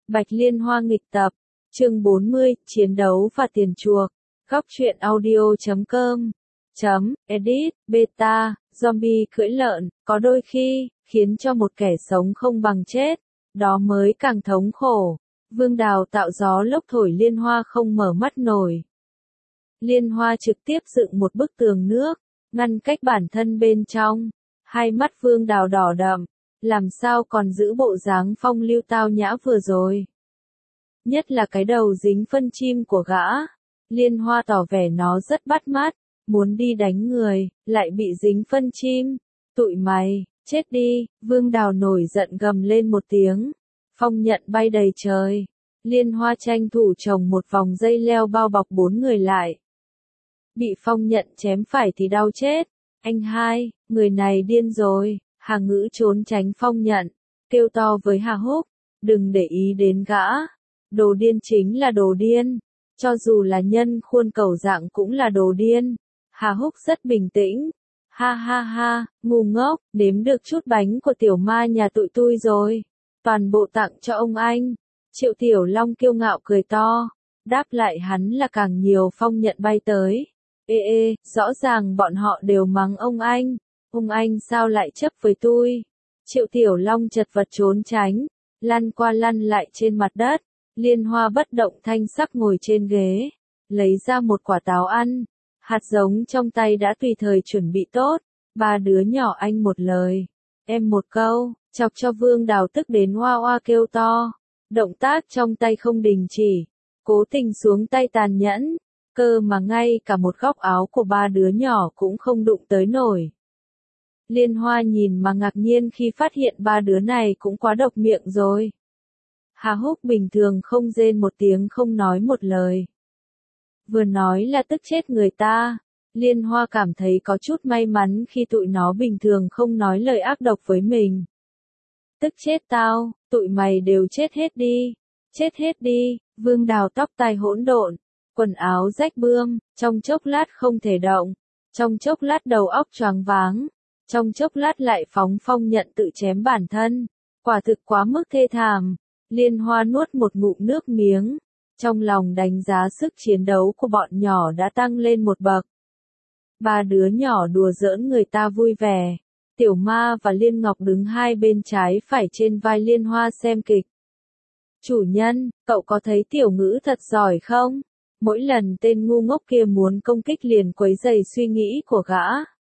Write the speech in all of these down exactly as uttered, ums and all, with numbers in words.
Bạch Liên Hoa nghịch tập, chương bốn mươi, chiến đấu và tiền chuộc. Góc truyện audio chấm com chấm edit beta, zombie cưỡi lợn, có đôi khi, khiến cho một kẻ sống không bằng chết, đó mới càng thống khổ. Vương Đào tạo gió lốc thổi Liên Hoa không mở mắt nổi. Liên Hoa trực tiếp dựng một bức tường nước, ngăn cách bản thân bên trong. Hai mắt Vương Đào đỏ đậm, làm sao còn giữ bộ dáng phong lưu tao nhã vừa rồi. Nhất là cái đầu dính phân chim của gã. Liên Hoa tỏ vẻ nó rất bắt mắt, muốn đi đánh người, lại bị dính phân chim. Tụi mày, chết đi, Vương Đào nổi giận gầm lên một tiếng. Phong nhận bay đầy trời. Liên Hoa tranh thủ trồng một vòng dây leo bao bọc bốn người lại. Bị phong nhận chém phải thì đau chết. Anh hai, người này điên rồi. Hà Ngữ trốn tránh phong nhận, kêu to với Hà Húc, đừng để ý đến gã. Đồ điên chính là đồ điên. Cho dù là nhân khuôn cẩu dạng cũng là đồ điên. Hà Húc rất bình tĩnh. Ha ha ha, ngu ngốc, nếm được chút bánh của tiểu ma nhà tụi tui rồi. Toàn bộ tặng cho ông anh. Triệu Tiểu Long kiêu ngạo cười to. Đáp lại hắn là càng nhiều phong nhận bay tới. Ê ê, rõ ràng bọn họ đều mắng ông anh. Ông anh sao lại chấp với tui? Triệu Tiểu Long chật vật trốn tránh. Lăn qua lăn lại trên mặt đất. Liên Hoa bất động thanh sắc ngồi trên ghế. Lấy ra một quả táo ăn. Hạt giống trong tay đã tùy thời chuẩn bị tốt. Ba đứa nhỏ anh một lời. Em một câu. Chọc cho Vương Đào tức đến oa oa kêu to. Động tác trong tay không đình chỉ. Cố tình xuống tay tàn nhẫn. Cơ mà ngay cả một góc áo của ba đứa nhỏ cũng không đụng tới nổi. Liên Hoa nhìn mà ngạc nhiên khi phát hiện ba đứa này cũng quá độc miệng rồi. Hà Húc bình thường không rên một tiếng không nói một lời. Vừa nói là tức chết người ta. Liên Hoa cảm thấy có chút may mắn khi tụi nó bình thường không nói lời ác độc với mình. Tức chết tao, tụi mày đều chết hết đi. Chết hết đi, Vương Đào tóc tai hỗn độn, quần áo rách bươm, trong chốc lát không thể động, trong chốc lát đầu óc choáng váng, trong chốc lát lại phóng phong nhận tự chém bản thân. Quả thực quá mức thê thảm. Liên Hoa nuốt một ngụm nước miếng, trong lòng đánh giá sức chiến đấu của bọn nhỏ đã tăng lên một bậc. Ba đứa nhỏ đùa giỡn người ta vui vẻ. Tiểu Ma và Liên Ngọc đứng hai bên trái phải trên vai Liên Hoa xem kịch. Chủ nhân, cậu có thấy Tiểu Ngữ thật giỏi không? Mỗi lần tên ngu ngốc kia muốn công kích liền quấy rầy suy nghĩ của gã.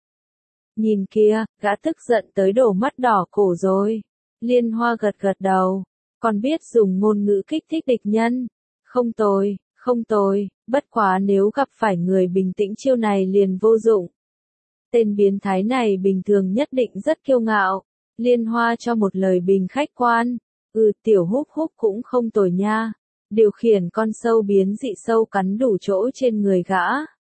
Nhìn kia, gã tức giận tới đổ mắt đỏ cổ rồi. Liên Hoa gật gật đầu. Còn biết dùng ngôn ngữ kích thích địch nhân. Không tồi, không tồi, bất quá nếu gặp phải người bình tĩnh chiêu này liền vô dụng. Tên biến thái này bình thường nhất định rất kiêu ngạo. Liên Hoa cho một lời bình khách quan. Ừ, Tiểu Húc Húc cũng không tồi nha. Điều khiển con sâu biến dị sâu cắn đủ chỗ trên người gã.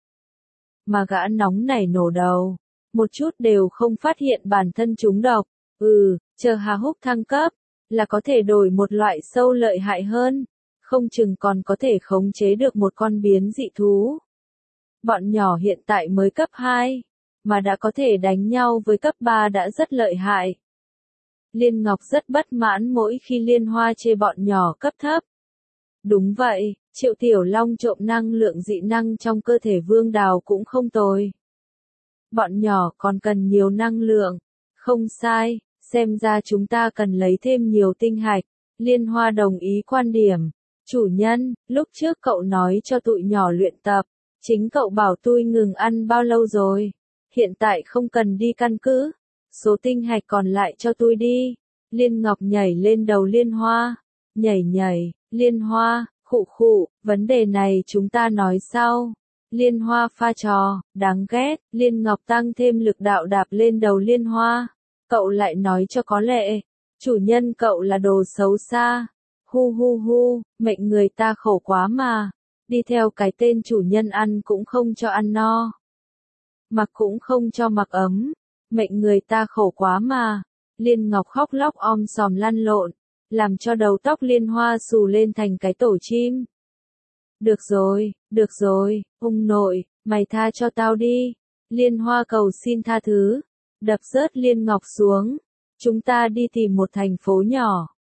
Mà gã nóng nảy nổ đầu. Một chút đều không phát hiện bản thân trúng độc. Ừ, chờ Hà Húc thăng cấp. Là có thể đổi một loại sâu lợi hại hơn. Không chừng còn có thể khống chế được một con biến dị thú. Bọn nhỏ hiện tại mới cấp hai. Mà đã có thể đánh nhau với cấp ba đã rất lợi hại. Liên Ngọc rất bất mãn mỗi khi Liên Hoa chê bọn nhỏ cấp thấp. Đúng vậy, Triệu Tiểu Long trộm năng lượng dị năng trong cơ thể Vương Đào cũng không tồi. Bọn nhỏ còn cần nhiều năng lượng. Không sai, xem ra chúng ta cần lấy thêm nhiều tinh hạch. Liên Hoa đồng ý quan điểm. Chủ nhân, lúc trước cậu nói cho tụi nhỏ luyện tập. Chính cậu bảo tui ngừng ăn bao lâu rồi. Hiện tại không cần đi căn cứ. Số tinh hạch còn lại cho tui đi. Liên Ngọc nhảy lên đầu Liên Hoa. Nhảy nhảy, Liên Hoa, khụ khụ, vấn đề này chúng ta nói sau. Liên Hoa pha trò, đáng ghét. Liên Ngọc tăng thêm lực đạo đạp lên đầu Liên Hoa. Cậu lại nói cho có lệ. Chủ nhân cậu là đồ xấu xa. Hu hu hu, mệnh người ta khổ quá mà. Đi theo cái tên chủ nhân ăn cũng không cho ăn no. Mặc cũng không cho mặc ấm. Mệnh người ta khổ quá mà. Liên Ngọc khóc lóc om sòm lăn lộn. Làm cho đầu tóc Liên Hoa xù lên thành cái tổ chim. Được rồi, được rồi, ông nội, mày tha cho tao đi. Liên Hoa cầu xin tha thứ. Đập rớt Liên Ngọc xuống. Chúng ta đi tìm một thành phố nhỏ.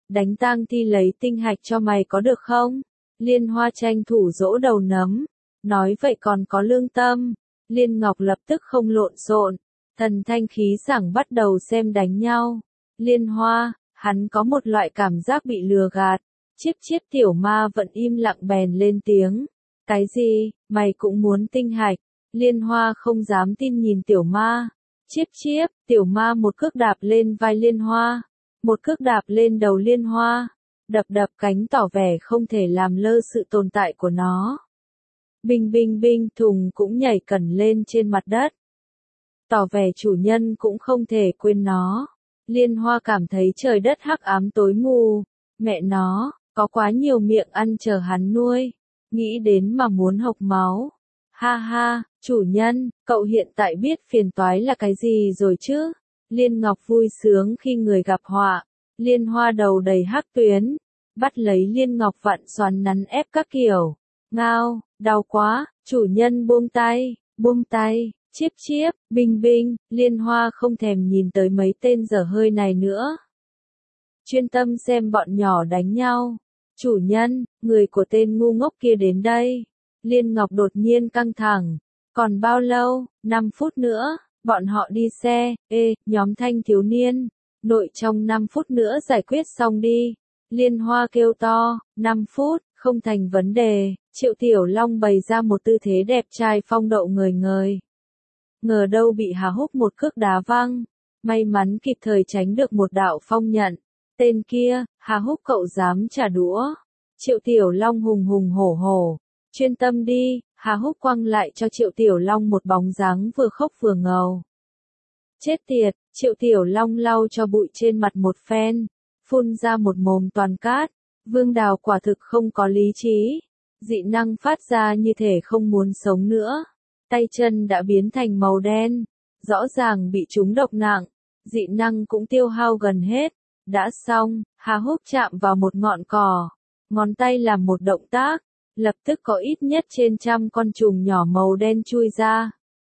đánh tang thi lấy tinh hạch cho mày có được không? Liên Hoa tranh thủ dỗ đầu nấm, nói vậy còn có lương tâm. Liên Ngọc lập tức không lộn xộn, thần thanh khí sảng bắt đầu xem đánh nhau. Liên Hoa, hắn có một loại cảm giác bị lừa gạt. Chiếp chiếp tiểu ma vẫn im lặng bèn lên tiếng. Cái gì, mày cũng muốn tinh hạch? Liên Hoa không dám tin nhìn tiểu ma. Chiếp chiếp, tiểu ma một cước đạp lên vai Liên Hoa, một cước đạp lên đầu Liên Hoa, đập đập cánh tỏ vẻ không thể làm lơ sự tồn tại của nó. Binh binh binh thùng cũng nhảy cẩn lên trên mặt đất, tỏ vẻ chủ nhân cũng không thể quên nó. Liên Hoa cảm thấy trời đất hắc ám tối mù, mẹ nó, có quá nhiều miệng ăn chờ hắn nuôi, nghĩ đến mà muốn hộc máu. Ha ha, chủ nhân, cậu hiện tại biết phiền toái là cái gì rồi chứ? Liên Ngọc vui sướng khi người gặp họa. Liên Hoa đầu đầy hắc tuyến, bắt lấy Liên Ngọc vặn xoắn nắn ép các kiểu. Ngao, đau quá, chủ nhân buông tay, buông tay, chiếp chiếp, binh binh, Liên Hoa không thèm nhìn tới mấy tên dở hơi này nữa. Chuyên tâm xem bọn nhỏ đánh nhau. Chủ nhân, người của tên ngu ngốc kia đến đây. Liên Ngọc đột nhiên căng thẳng. Còn bao lâu? năm phút nữa, bọn họ đi xe. Ê, nhóm thanh thiếu niên. Nội trong năm phút nữa giải quyết xong đi. Liên Hoa kêu to. năm phút, không thành vấn đề. Triệu Tiểu Long bày ra một tư thế đẹp trai phong độ ngời ngời. Ngờ đâu bị Hà Húc một cước đá văng. May mắn kịp thời tránh được một đạo phong nhận. Tên kia, Hà Húc cậu dám trả đũa. Triệu Tiểu Long hùng hùng hổ hổ. Chuyên tâm đi, Hà Húc quăng lại cho Triệu Tiểu Long một bóng dáng vừa khóc vừa ngầu. Chết tiệt, Triệu Tiểu Long lau cho bụi trên mặt một phen, phun ra một mồm toàn cát. Vương Đào quả thực không có lý trí, dị năng phát ra như thể không muốn sống nữa. Tay chân đã biến thành màu đen, rõ ràng bị trúng độc nặng, dị năng cũng tiêu hao gần hết. Đã xong, Hà Húc chạm vào một ngọn cỏ, ngón tay làm một động tác. Lập tức có ít nhất trên trăm con trùng nhỏ màu đen chui ra.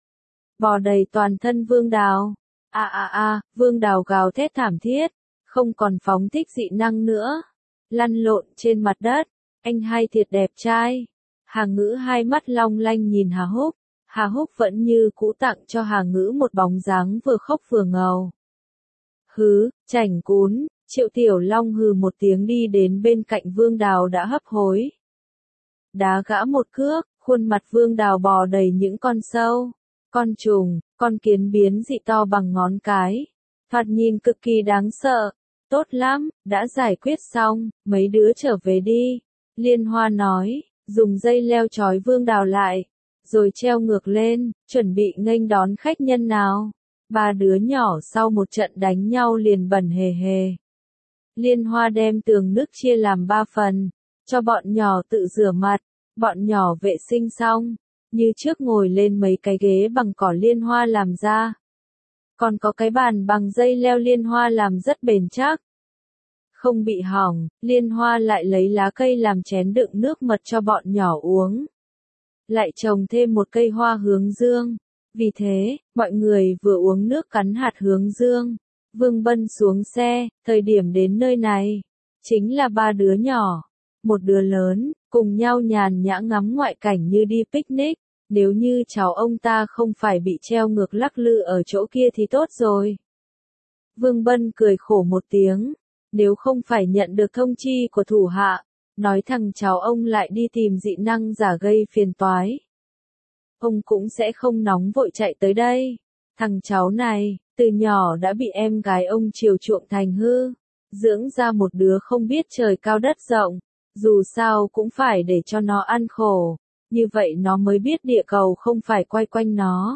Bò đầy toàn thân Vương Đào. A a a, Vương Đào gào thét thảm thiết, không còn phóng thích dị năng nữa. Lăn lộn trên mặt đất, anh hai thiệt đẹp trai. Hà Ngữ hai mắt long lanh nhìn Hà Húc, Hà Húc vẫn như cũ tặng cho Hà Ngữ một bóng dáng vừa khóc vừa ngầu. Hứ, chảnh cún, Triệu Tiểu Long hừ một tiếng đi đến bên cạnh Vương Đào đã hấp hối. Đá gã một cước, khuôn mặt Vương Đào bò đầy những con sâu, con trùng, con kiến biến dị to bằng ngón cái. Thoạt nhìn cực kỳ đáng sợ. Tốt lắm, đã giải quyết xong, mấy đứa trở về đi. Liên Hoa nói, dùng dây leo trói Vương Đào lại, rồi treo ngược lên, chuẩn bị nghênh đón khách nhân nào. Ba đứa nhỏ sau một trận đánh nhau liền bẩn hề hề. Liên Hoa đem tường nước chia làm ba phần, cho bọn nhỏ tự rửa mặt, bọn nhỏ vệ sinh xong, như trước ngồi lên mấy cái ghế bằng cỏ Liên Hoa làm ra. Còn có cái bàn bằng dây leo Liên Hoa làm rất bền chắc. Không bị hỏng, Liên Hoa lại lấy lá cây làm chén đựng nước mật cho bọn nhỏ uống. Lại trồng thêm một cây hoa hướng dương. Vì thế, mọi người vừa uống nước cắn hạt hướng dương. Vương Bân xuống xe, thời điểm đến nơi này, chính là ba đứa nhỏ, một đứa lớn, cùng nhau nhàn nhã ngắm ngoại cảnh như đi picnic. Nếu như cháu ông ta không phải bị treo ngược lắc lư ở chỗ kia thì tốt rồi. Vương Bân cười khổ một tiếng, nếu không phải nhận được thông chi của thủ hạ, nói thằng cháu ông lại đi tìm dị năng giả gây phiền toái. Ông cũng sẽ không nóng vội chạy tới đây. Thằng cháu này, từ nhỏ đã bị em gái ông chiều chuộng thành hư, dưỡng ra một đứa không biết trời cao đất rộng, dù sao cũng phải để cho nó ăn khổ, như vậy nó mới biết địa cầu không phải quay quanh nó.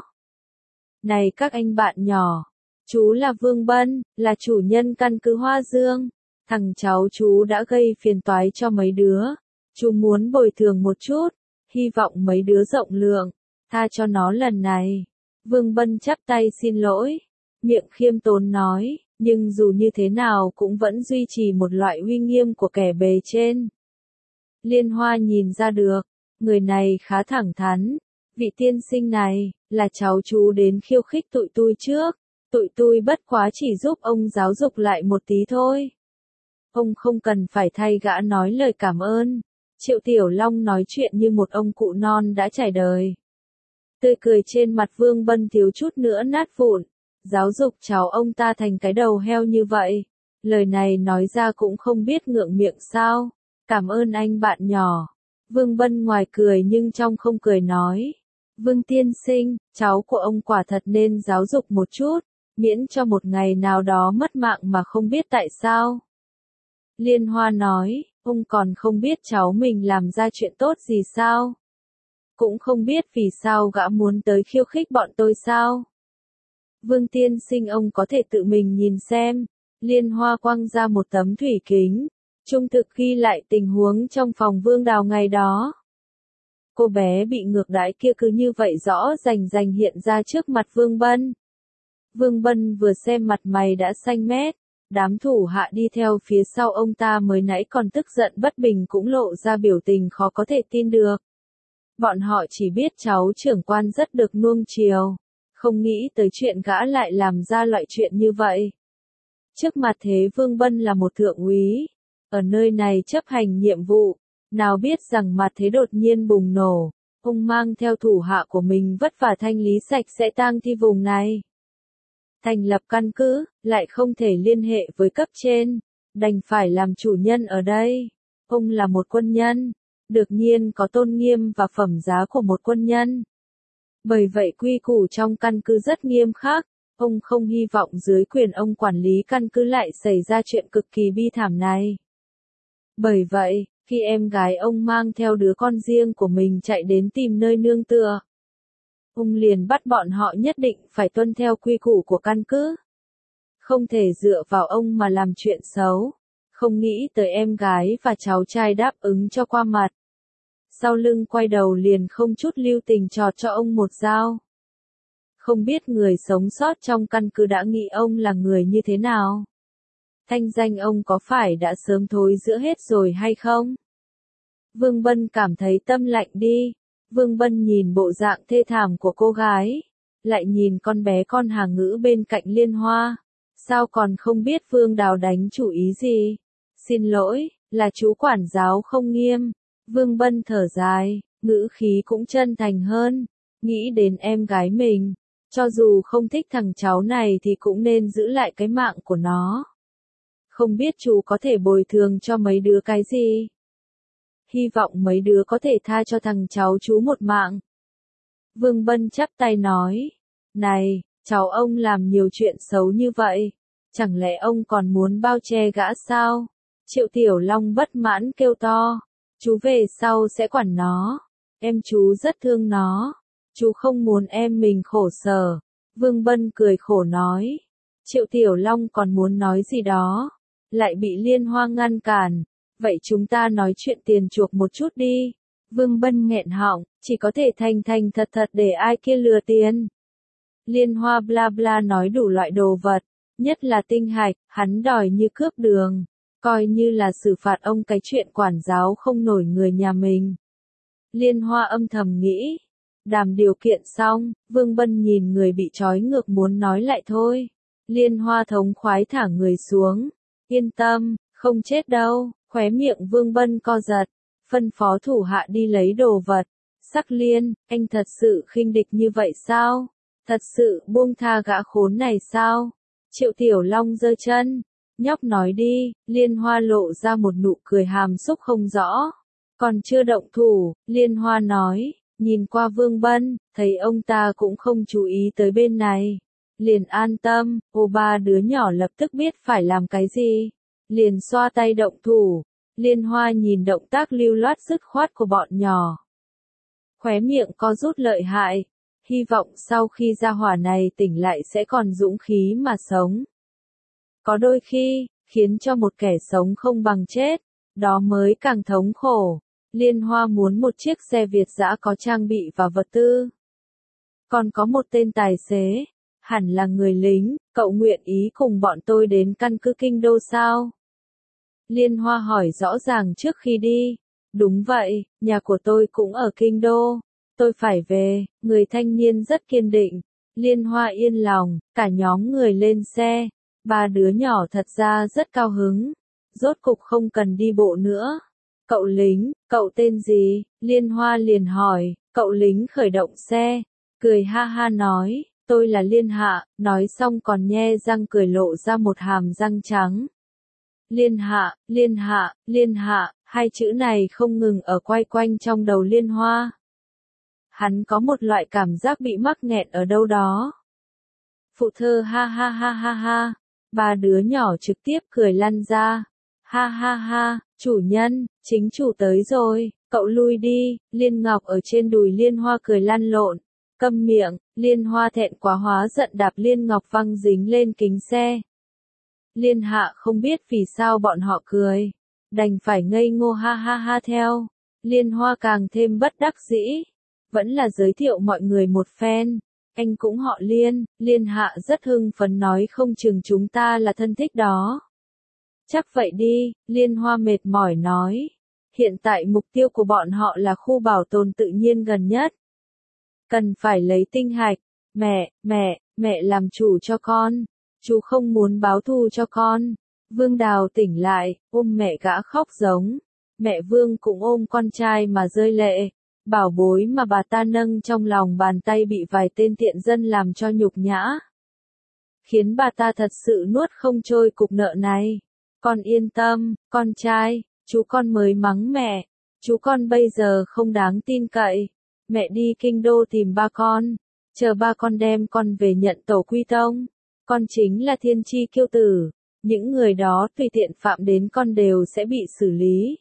Này các anh bạn nhỏ, chú là Vương Bân, là chủ nhân căn cứ Hoa Dương, thằng cháu chú đã gây phiền toái cho mấy đứa, chú muốn bồi thường một chút, hy vọng mấy đứa rộng lượng, tha cho nó lần này. Vương Bân chắp tay xin lỗi, miệng khiêm tốn nói, nhưng dù như thế nào cũng vẫn duy trì một loại uy nghiêm của kẻ bề trên. Liên Hoa nhìn ra được, người này khá thẳng thắn, vị tiên sinh này, là cháu chú đến khiêu khích tụi tôi trước, tụi tôi bất quá chỉ giúp ông giáo dục lại một tí thôi. Ông không cần phải thay gã nói lời cảm ơn. Triệu Tiểu Long nói chuyện như một ông cụ non đã trải đời. Tươi cười trên mặt Vương Bân thiếu chút nữa nát vụn. Giáo dục cháu ông ta thành cái đầu heo như vậy. Lời này nói ra cũng không biết ngượng miệng sao. Cảm ơn anh bạn nhỏ. Vương Bân ngoài cười nhưng trong không cười nói. Vương tiên sinh, cháu của ông quả thật nên giáo dục một chút, miễn cho một ngày nào đó mất mạng mà không biết tại sao. Liên Hoa nói, ông còn không biết cháu mình làm ra chuyện tốt gì sao? Cũng không biết vì sao gã muốn tới khiêu khích bọn tôi sao? Vương tiên sinh ông có thể tự mình nhìn xem. Liên Hoa quăng ra một tấm thủy kính, trung thực ghi lại tình huống trong phòng Vương Đào ngày đó. Cô bé bị ngược đãi kia cứ như vậy rõ rành rành hiện ra trước mặt Vương Bân. Vương Bân vừa xem mặt mày đã xanh mét, đám thủ hạ đi theo phía sau ông ta mới nãy còn tức giận bất bình cũng lộ ra biểu tình khó có thể tin được. Bọn họ chỉ biết cháu trưởng quan rất được nuông chiều, không nghĩ tới chuyện gã lại làm ra loại chuyện như vậy. Trước mặt thế Vương Bân là một thượng úy, ở nơi này chấp hành nhiệm vụ. Nào biết rằng mặt thế đột nhiên bùng nổ, ông mang theo thủ hạ của mình vất vả thanh lý sạch sẽ tang thi vùng này. Thành lập căn cứ, lại không thể liên hệ với cấp trên, đành phải làm chủ nhân ở đây. Ông là một quân nhân, đương nhiên có tôn nghiêm và phẩm giá của một quân nhân. Bởi vậy quy củ trong căn cứ rất nghiêm khắc, ông không hy vọng dưới quyền ông quản lý căn cứ lại xảy ra chuyện cực kỳ bi thảm này. Bởi vậy, khi em gái ông mang theo đứa con riêng của mình chạy đến tìm nơi nương tựa, ông liền bắt bọn họ nhất định phải tuân theo quy củ của căn cứ. Không thể dựa vào ông mà làm chuyện xấu, không nghĩ tới em gái và cháu trai đáp ứng cho qua mặt. Sau lưng quay đầu liền không chút lưu tình chọt cho ông một dao. Không biết người sống sót trong căn cứ đã nghĩ ông là người như thế nào? Thanh danh ông có phải đã sớm thối rữa hết rồi hay không? Vương Bân cảm thấy tâm lạnh đi. Vương Bân nhìn bộ dạng thê thảm của cô gái, lại nhìn con bé con Hà Ngữ bên cạnh Liên Hoa. Sao còn không biết Vương Đào đánh chủ ý gì? Xin lỗi, là chú quản giáo không nghiêm. Vương Bân thở dài, ngữ khí cũng chân thành hơn. Nghĩ đến em gái mình, cho dù không thích thằng cháu này thì cũng nên giữ lại cái mạng của nó. Không biết chú có thể bồi thường cho mấy đứa cái gì? Hy vọng mấy đứa có thể tha cho thằng cháu chú một mạng. Vương Bân chắp tay nói, này, cháu ông làm nhiều chuyện xấu như vậy, chẳng lẽ ông còn muốn bao che gã sao? Triệu Tiểu Long bất mãn kêu to, chú về sau sẽ quản nó, em chú rất thương nó, chú không muốn em mình khổ sở. Vương Bân cười khổ nói, Triệu Tiểu Long còn muốn nói gì đó, lại bị Liên Hoa ngăn cản. Vậy chúng ta nói chuyện tiền chuộc một chút đi. Vương Bân nghẹn họng, chỉ có thể thành thành thật thật để ai kia lừa tiền. Liên Hoa bla bla nói đủ loại đồ vật, nhất là tinh hạch, hắn đòi như cướp đường, coi như là xử phạt ông cái chuyện quản giáo không nổi người nhà mình. Liên Hoa âm thầm nghĩ, đàm điều kiện xong, Vương Bân nhìn người bị trói ngược muốn nói lại thôi. Liên Hoa thống khoái thả người xuống, yên tâm, không chết đâu. Khóe miệng Vương Bân co giật, phân phó thủ hạ đi lấy đồ vật. Sắc Liên, anh thật sự khinh địch như vậy sao? Thật sự buông tha gã khốn này sao? Triệu Tiểu Long giơ chân, nhóc nói đi. Liên Hoa lộ ra một nụ cười hàm xúc không rõ. Còn chưa động thủ, Liên Hoa nói, nhìn qua Vương Bân, thấy ông ta cũng không chú ý tới bên này. Liền an tâm, ô ba đứa nhỏ lập tức biết phải làm cái gì. Liền xoa tay động thủ. Liên Hoa nhìn động tác lưu loát dứt khoát của bọn nhỏ, khóe miệng co rút lợi hại, hy vọng sau khi gia hỏa này tỉnh lại sẽ còn dũng khí mà sống. Có đôi khi, khiến cho một kẻ sống không bằng chết, đó mới càng thống khổ. Liên Hoa muốn một chiếc xe Việt dã có trang bị và vật tư. Còn có một tên tài xế, hẳn là người lính, cậu nguyện ý cùng bọn tôi đến căn cứ Kinh Đô sao? Liên Hoa hỏi rõ ràng trước khi đi. Đúng vậy, nhà của tôi cũng ở Kinh Đô. Tôi phải về, người thanh niên rất kiên định. Liên Hoa yên lòng, cả nhóm người lên xe. Ba đứa nhỏ thật ra rất cao hứng. rốt cục không cần đi bộ nữa. Cậu lính, cậu tên gì? Liên Hoa liền hỏi, cậu lính khởi động xe, cười ha ha nói, tôi là Liên Hạ, nói xong còn nhe răng cười lộ ra một hàm răng trắng. Liên Hạ, Liên Hạ, Liên Hạ, hai chữ này không ngừng ở quay quanh trong đầu Liên Hoa. Hắn có một loại cảm giác bị mắc nghẹn ở đâu đó. Phụ thơ ha ha ha ha ha, ba đứa nhỏ trực tiếp cười lăn ra. Ha ha ha, chủ nhân, chính chủ tới rồi, cậu lui đi. Liên Ngọc ở trên đùi Liên Hoa cười lăn lộn. Câm miệng, Liên Hoa thẹn quá hóa giận đạp Liên Ngọc văng dính lên kính xe. Liên Hạ không biết vì sao bọn họ cười, đành phải ngây ngô ha ha ha theo. Liên Hoa càng thêm bất đắc dĩ, vẫn là giới thiệu mọi người một phen. Anh cũng họ Liên. Liên Hạ rất hưng phấn nói không chừng chúng ta là thân thích đó. Chắc vậy đi, Liên Hoa mệt mỏi nói. Hiện tại mục tiêu của bọn họ là khu bảo tồn tự nhiên gần nhất. Cần phải lấy tinh hạch. Mẹ, mẹ, mẹ làm chủ cho con. Chú không muốn báo thù cho con. Vương Đào tỉnh lại, ôm mẹ gã khóc giống. Mẹ Vương cũng ôm con trai mà rơi lệ. Bảo bối mà bà ta nâng trong lòng bàn tay bị vài tên tiện dân làm cho nhục nhã. Khiến bà ta thật sự nuốt không trôi cục nợ này. Con yên tâm, con trai, chú con mới mắng mẹ. Chú con bây giờ không đáng tin cậy. Mẹ đi kinh đô tìm ba con. Chờ ba con đem con về nhận tổ quy tông. Con chính là thiên chi kiêu tử. Những người đó tùy tiện phạm đến con đều sẽ bị xử lý.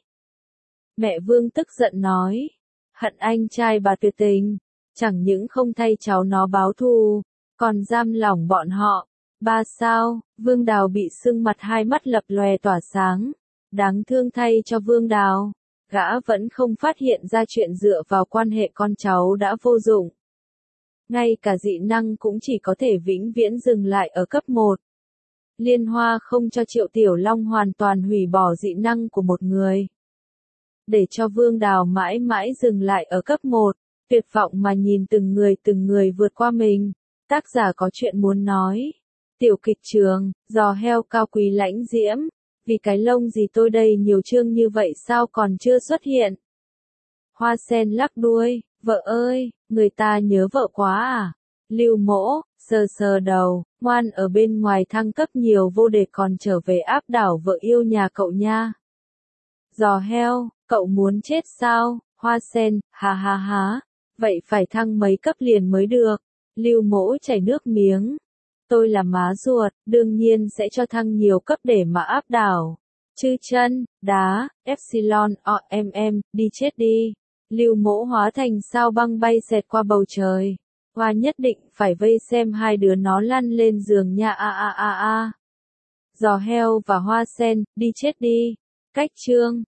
Mẹ Vương tức giận nói. Hận anh trai bà tuyệt tình. Chẳng những không thay cháu nó báo thù, còn giam lỏng bọn họ. Ba sao, Vương Đào bị sưng mặt hai mắt lập lòe tỏa sáng. Đáng thương thay cho Vương Đào. Gã vẫn không phát hiện ra chuyện dựa vào quan hệ con cháu đã vô dụng. Ngay cả dị năng cũng chỉ có thể vĩnh viễn dừng lại ở cấp một. Liên Hoa không cho Triệu Tiểu Long hoàn toàn hủy bỏ dị năng của một người. Để cho Vương Đào mãi mãi dừng lại ở cấp một, tuyệt vọng mà nhìn từng người từng người vượt qua mình. Tác giả có chuyện muốn nói. Tiểu kịch trường, giò heo cao quý lãnh diễm. Vì cái lông gì tôi đây nhiều chương như vậy sao còn chưa xuất hiện? Hoa sen lắc đuôi, vợ ơi, người ta nhớ vợ quá à? Lưu Mỗ, sờ sờ đầu, ngoan ở bên ngoài thăng cấp nhiều vô địch còn trở về áp đảo vợ yêu nhà cậu nha. Giò heo, cậu muốn chết sao? Hoa sen, ha ha ha, vậy phải thăng mấy cấp liền mới được. Lưu Mỗ chảy nước miếng. Tôi là má ruột, đương nhiên sẽ cho thăng nhiều cấp để mà áp đảo. Chư chân, đá, epsilon, o, mm, đi chết đi. Lưu Mỗ hóa thành sao băng bay xẹt qua bầu trời. Hoa nhất định phải vây xem hai đứa nó lăn lên giường nha a a a a. Giò heo và hoa sen, đi chết đi. Cách chương.